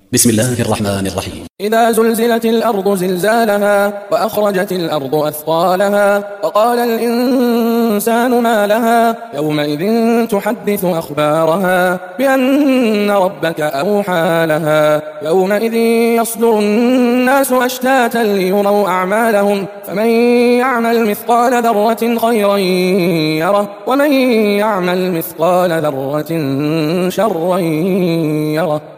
بسم الله الرحمن الرحيم. إذا زلزلت الأرض زلزالها وأخرجت الأرض أثقالها وقال الإنسان ما لها يومئذ تحدث أخبارها بأن ربك أوحى لها يومئذ يصدر الناس أشتاتا ليروا أعمالهم فمن يعمل مثقال ذرة خيرا يره ومن يعمل مثقال ذرة شرا يره.